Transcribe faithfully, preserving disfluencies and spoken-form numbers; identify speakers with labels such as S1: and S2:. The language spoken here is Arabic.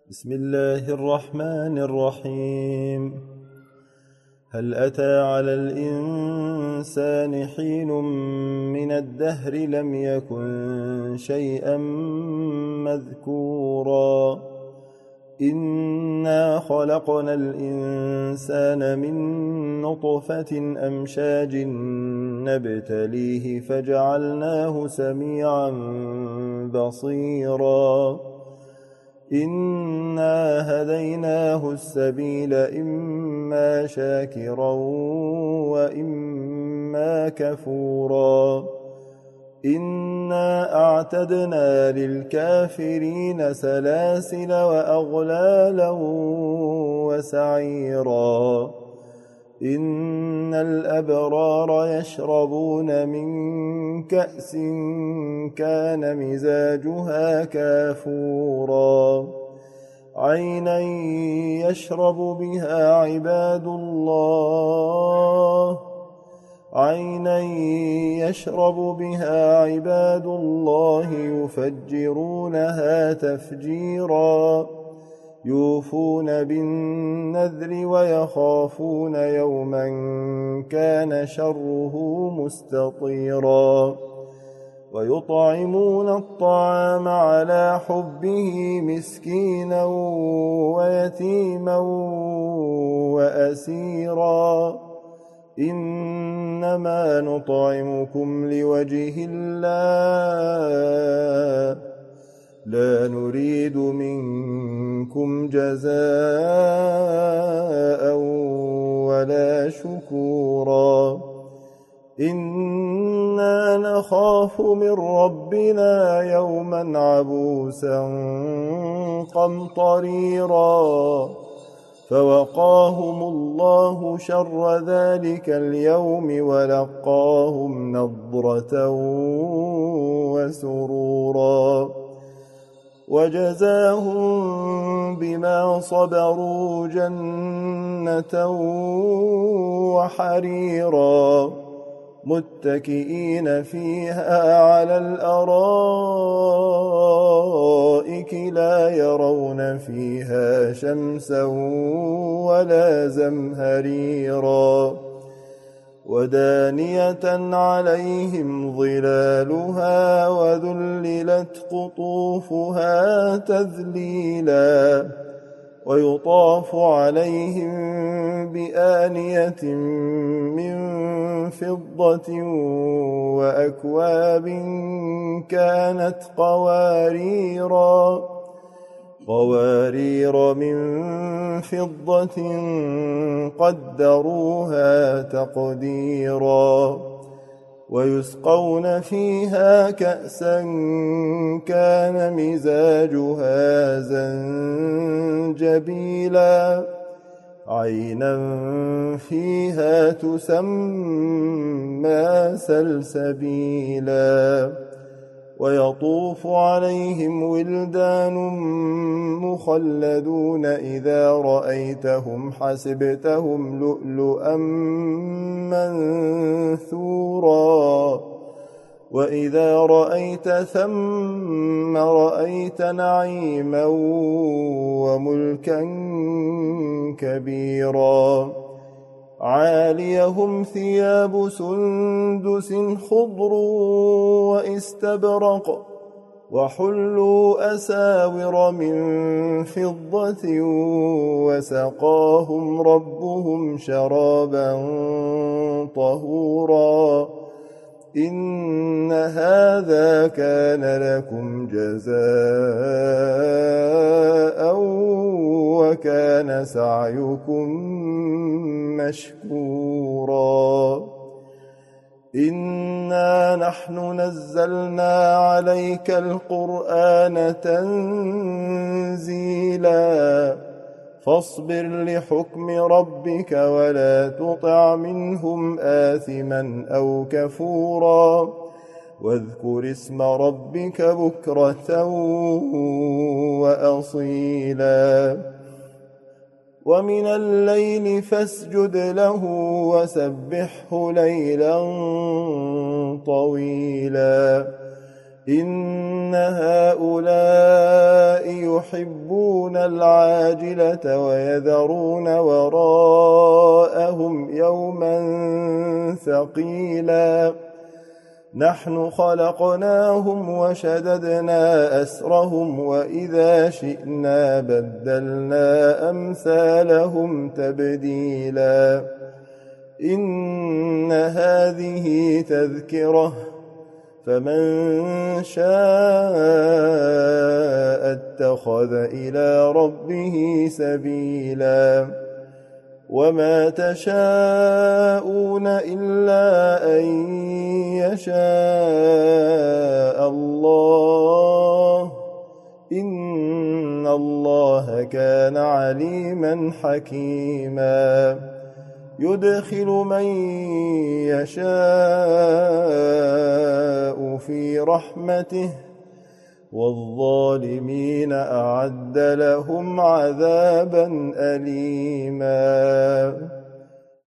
S1: بسم الله الرحمن الرحيم. هل أتى على الإنسان حين من الدهر لم يكن شيئا مذكورا إنا خلقنا الإنسان من نطفة أمشاج نبتليه فجعلناه سميعا بصيرا إنا هديناه السبيل إما شاكرا وإما كفورا إنا أعتدنا للكافرين سلاسل وأغلالا وسعيرا إن الأبرار يشربون من كأس كان مزاجها كافورا عينا يشرب بها عباد الله عينا يشرب بها عباد الله يفجرونها تفجيرا يوفون بالنذر ويخافون يوما كان شره مستطيرا ويطعمون الطعام على حبه مسكينا ويتيما وأسيرا إنما نطعمكم لوجه الله لا نريد منكم جزاء ولا شكورا إنا نخاف من ربنا يوما عبوسا قمطريرا فوقاهم الله شر ذلك اليوم ولقاهم نضرة وسرورا وجزاهم بما صبروا جنة وحريرا متكئين فيها على الأرائك لا يرون فيها شمسا ولا زمهريرا ودانية عليهم ظلالها وذللت قطوفها تذليلا ويطاف عليهم بآنية من فضة وأكواب كانت قواريرا قوارير من فضة قدروها تقديرا ويسقون فيها كأسا كان مزاجها زنجبيلا عينا فيها تسمى سلسبيلا ويطوف عليهم ولدان مخلدون إذا رأيتهم حسبتهم لؤلؤا منثورا وإذا رأيت ثم رأيت نعيما وملكا كبيرا عاليهم ثياب سندس خضر واستبرق وحلوا أساور من فضة وسقاهم ربهم شرابا طهورا إن هذا كان لكم جزاء وكان سعيكم مشكورا إنا نحن نزلنا عليك القرآن تنزيلا فاصبر لحكم ربك ولا تطع منهم آثما أو كفورا واذكر اسم ربك بكرة وأصيلا ومن الليل فاسجد له وسبحه ليلا طويلا إن هؤلاء يحبون العاجلة ويذرون وراءهم يوما ثقيلا نحن خلقناهم وشددنا أسرهم وإذا شئنا بدلنا أمثالهم تبديلا إن هذه تذكرة فمن شاء اتخذ إلى ربه سبيلا وما تشاءون إلا أن يشاء الله إن الله كان عليما حكيما يدخل من يشاء في رحمته والظالمين أعد لهم عذابا أليما